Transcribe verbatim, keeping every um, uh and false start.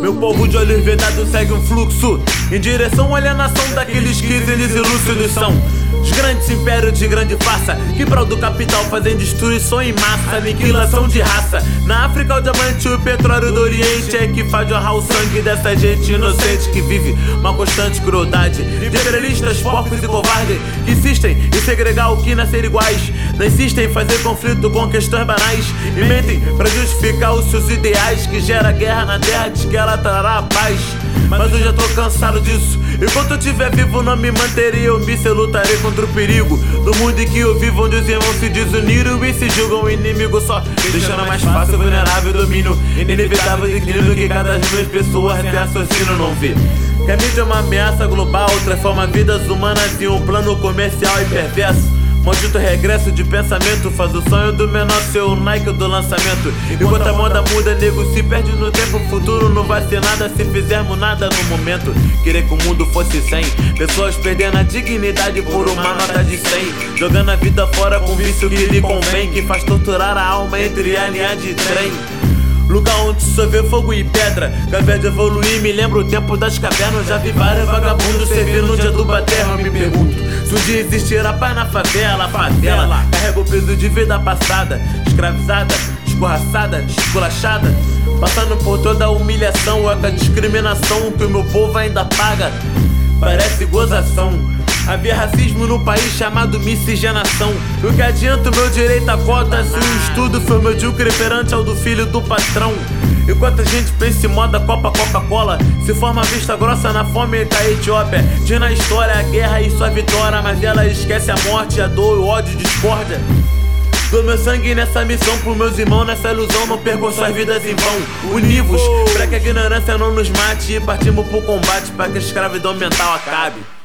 Meu povo de olhos vedados segue um fluxo em direção à alienação daqueles que eles ilúcidos são. Os grandes impérios de grande farsa que prol do capital fazem destruição em massa, aniquilação de raça. Na África o diamante e o petróleo do Oriente é que faz jorrar o sangue dessa gente inocente que vive uma constante crueldade. De imperialistas, porcos e covardes que insistem em segregar o que nascer iguais. Não insistem em fazer conflito com questões banais e mentem pra justificar os seus ideais, que gera guerra na terra, diz que ela trará a paz. Mas eu já tô cansado disso. Enquanto eu estiver vivo não me manterei omisso. Eu lutarei contra o perigo do mundo em que eu vivo, onde os irmãos se desuniram e se julgam o inimigo só, deixando mais fácil o vulnerável domínio inevitável declínio que cada vez mais pessoas sem raciocínio não vê. Que a mídia é uma ameaça global, transforma vidas humanas em um plano comercial e perverso. Maldito regresso de pensamento faz o sonho do menor ser o Nike do lançamento. Enquanto a moda muda, nego se perde no tempo. O futuro não vai ser nada se fizermos nada no momento. Querer que o mundo fosse cem pessoas perdendo a dignidade por uma nota de cem, jogando a vida fora com vício que lhe convém, que faz torturar a alma entre a linha de trem. Lugar onde só vê fogo e pedra, que ao invés de evoluir me lembra o tempo das cavernas. Já vi vários vagabundos servir no dia do baterro. Eu me pergunto se um dia existirá paz na favela. A favela carrega o peso de vida passada, escravizada, escorraçada, esculachada, passando por toda a humilhação, a discriminação que o meu povo ainda paga. Parece gozação. Havia racismo no país chamado miscigenação. O que adianta o meu direito a cota se o estudo foi medíocre perante ao do filho do patrão? Enquanto a gente pensa em moda Copa Coca-Cola, se forma vista grossa na fome da Etiópia. Diz na história a guerra e sua vitória, mas ela esquece a morte, a dor, o ódio e discórdia. Dou meu sangue nessa missão por meus irmãos, nessa ilusão não percam suas vidas em vão. Univos, pra que a ignorância não nos mate, e partimos pro combate pra que a escravidão mental acabe.